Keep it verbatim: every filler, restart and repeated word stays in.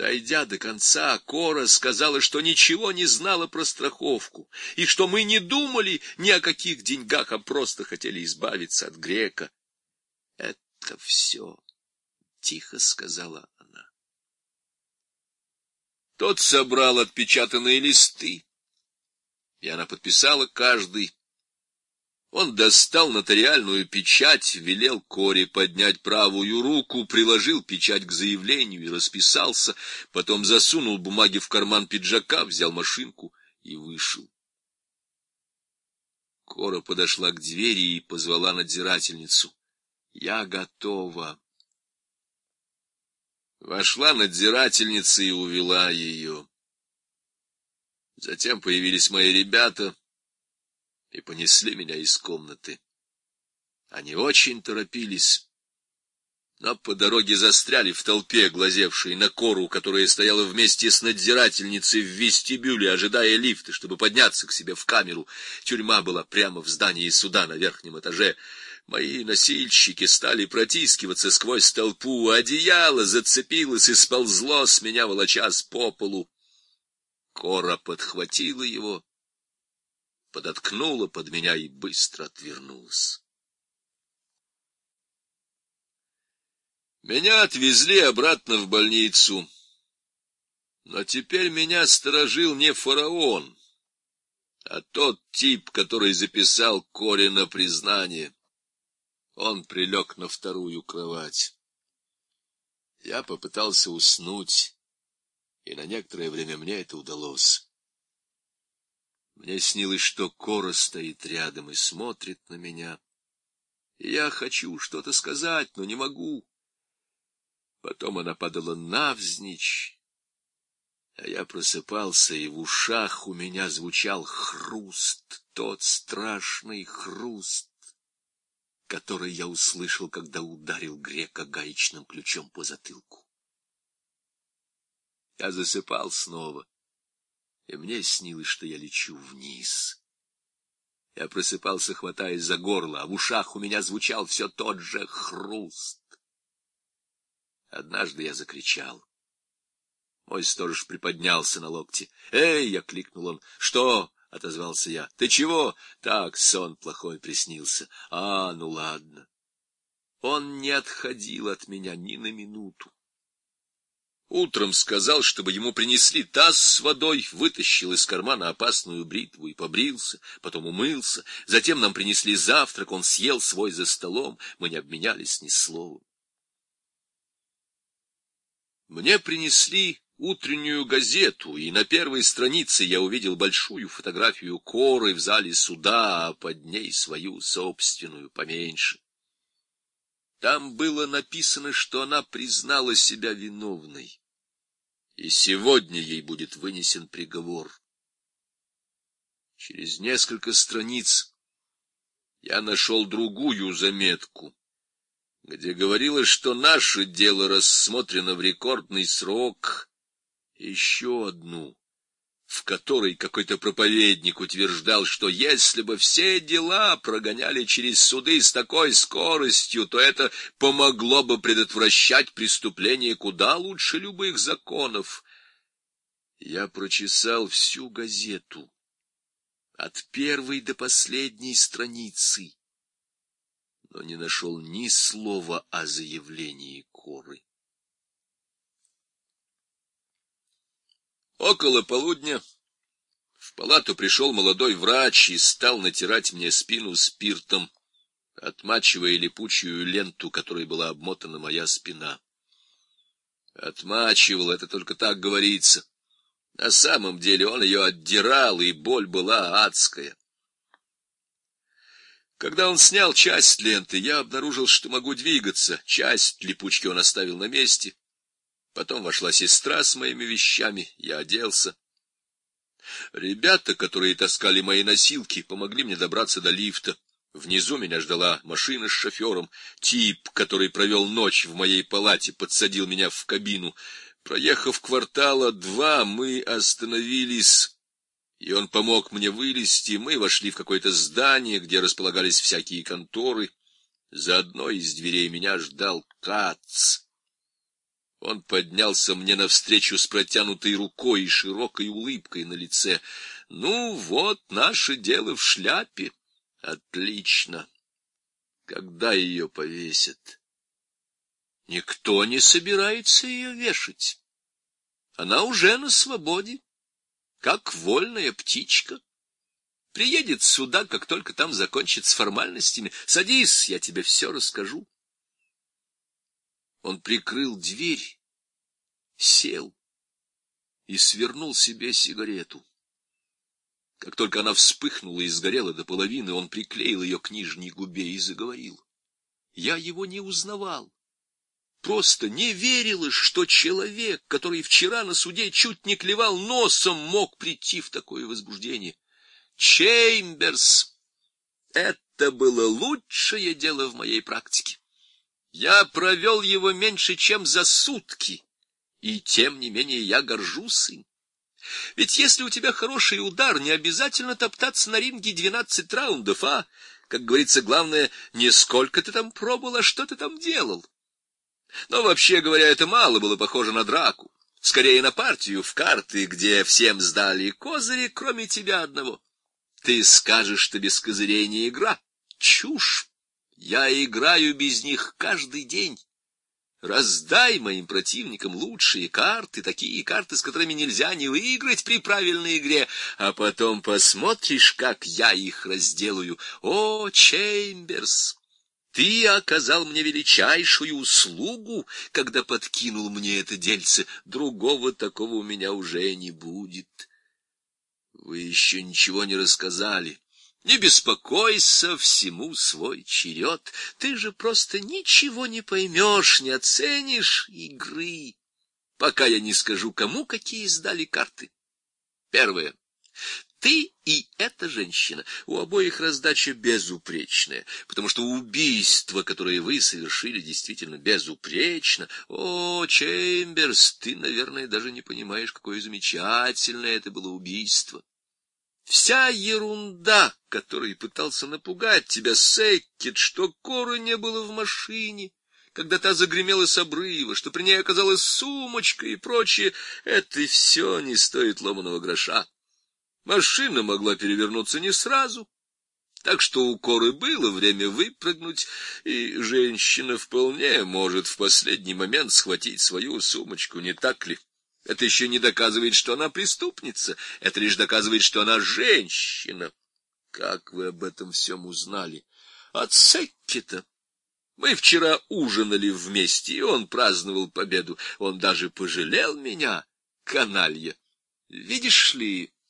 Дойдя до конца, Кора сказала, что ничего не знала про страховку, и что мы не думали ни о каких деньгах, а просто хотели избавиться от грека. — Это все, — тихо сказала она. Тот собрал отпечатанные листы, и она подписала каждый. Он достал нотариальную печать, велел Коре поднять правую руку, приложил печать к заявлению и расписался, потом засунул бумаги в карман пиджака, взял машинку и вышел. Кора подошла к двери и позвала надзирательницу. — Я готова. Вошла надзирательница и увела ее. Затем появились мои ребята и понесли меня из комнаты. Они очень торопились, но по дороге застряли в толпе, глазевшей на Кору, которая стояла вместе с надзирательницей в вестибюле, ожидая лифта, чтобы подняться к себе в камеру. Тюрьма была прямо в здании суда на верхнем этаже. Мои носильщики стали протискиваться сквозь толпу, одеяло зацепилось и сползло с меня, волочась по полу. Кора подхватила его, подоткнула под меня и быстро отвернулась. Меня отвезли обратно в больницу. Но теперь меня сторожил не фараон, а тот тип, который записал Коре на признание. Он прилег на вторую кровать. Я попытался уснуть, и на некоторое время мне это удалось. Мне снилось, что Кора стоит рядом и смотрит на меня. И я хочу что-то сказать, но не могу. Потом она падала навзничь, а я просыпался, и в ушах у меня звучал хруст, тот страшный хруст, который я услышал, когда ударил грека гаечным ключом по затылку. Я засыпал снова, и мне снилось, что я лечу вниз. Я просыпался, хватаясь за горло, а в ушах у меня звучал все тот же хруст. Однажды я закричал. Мой сторож приподнялся на локте. «Эй!» — я кликнул он. «Что?» — отозвался я. «Ты чего?» «Так, сон плохой приснился». «А, ну ладно». Он не отходил от меня ни на минуту. Утром сказал, чтобы ему принесли таз с водой, вытащил из кармана опасную бритву и побрился, потом умылся. Затем нам принесли завтрак, он съел свой за столом, мы не обменялись ни словом. Мне принесли утреннюю газету, и на первой странице я увидел большую фотографию Коры в зале суда, а под ней свою собственную, поменьше. Там было написано, что она признала себя виновной, и сегодня ей будет вынесен приговор. Через несколько страниц я нашел другую заметку, где говорилось, что наше дело рассмотрено в рекордный срок, еще одну, в которой какой-то проповедник утверждал, что если бы все дела прогоняли через суды с такой скоростью, то это помогло бы предотвращать преступления куда лучше любых законов. Я прочесал всю газету, от первой до последней страницы, но не нашел ни слова о заявлении Коры. Около полудня в палату пришел молодой врач и стал натирать мне спину спиртом, отмачивая липучую ленту, которой была обмотана моя спина. Отмачивал, это только так говорится. На самом деле он ее отдирал, и боль была адская. Когда он снял часть ленты, я обнаружил, что могу двигаться. Часть липучки он оставил на месте. Потом вошла сестра с моими вещами, я оделся. Ребята, которые таскали мои носилки, помогли мне добраться до лифта. Внизу меня ждала машина с шофером. Тип, который провел ночь в моей палате, подсадил меня в кабину. Проехав квартала два, мы остановились, и он помог мне вылезти. Мы вошли в какое-то здание, где располагались всякие конторы. За одной из дверей меня ждал Кац. Он поднялся мне навстречу с протянутой рукой и широкой улыбкой на лице. Ну вот, наше дело в шляпе. Отлично. Когда ее повесят? Никто не собирается ее вешать. Она уже на свободе, как вольная птичка. Приедет сюда, как только там закончит с формальностями. Садись, я тебе все расскажу. Он прикрыл дверь, сел и свернул себе сигарету. Как только она вспыхнула и сгорела до половины, он приклеил ее к нижней губе и заговорил. Я его не узнавал. Просто не верилось, что человек, который вчера на суде чуть не клевал носом, мог прийти в такое возбуждение. Чеймберс! Это было лучшее дело в моей практике. Я провел его меньше, чем за сутки, и тем не менее я горжусь им. Ведь если у тебя хороший удар, не обязательно топтаться на ринге двенадцать раундов, а, как говорится, главное, не сколько ты там пробовал, а что ты там делал. Но вообще говоря, это мало было похоже на драку, скорее на партию в карты, где всем сдали козыри, кроме тебя одного. Ты скажешь, что без козырей не игра. Чушь! Я играю без них каждый день. Раздай моим противникам лучшие карты, такие карты, с которыми нельзя не выиграть при правильной игре, а потом посмотришь, как я их разделаю. О, Чеймберс, ты оказал мне величайшую услугу, когда подкинул мне это дельце. Другого такого у меня уже не будет. Вы еще ничего не рассказали. Не беспокойся, всему свой черед. Ты же просто ничего не поймешь, не оценишь игры, пока я не скажу, кому какие сдали карты. Первое. Ты и эта женщина. У обоих раздача безупречная, потому что убийство, которое вы совершили, действительно безупречно. О, Чеймберс, ты, наверное, даже не понимаешь, какое замечательное это было убийство. Вся ерунда, которой пытался напугать тебя Сэккет, что Коры не было в машине, когда та загремела с обрыва, что при ней оказалась сумочка и прочее, это все не стоит ломаного гроша. Машина могла перевернуться не сразу, так что у Коры было время выпрыгнуть, и женщина вполне может в последний момент схватить свою сумочку, не так ли? Это еще не доказывает, что она преступница, это лишь доказывает, что она женщина. Как вы об этом всем узнали? От Сэккета. Мы вчера ужинали вместе, и он праздновал победу. Он даже пожалел меня, каналья. Видишь ли,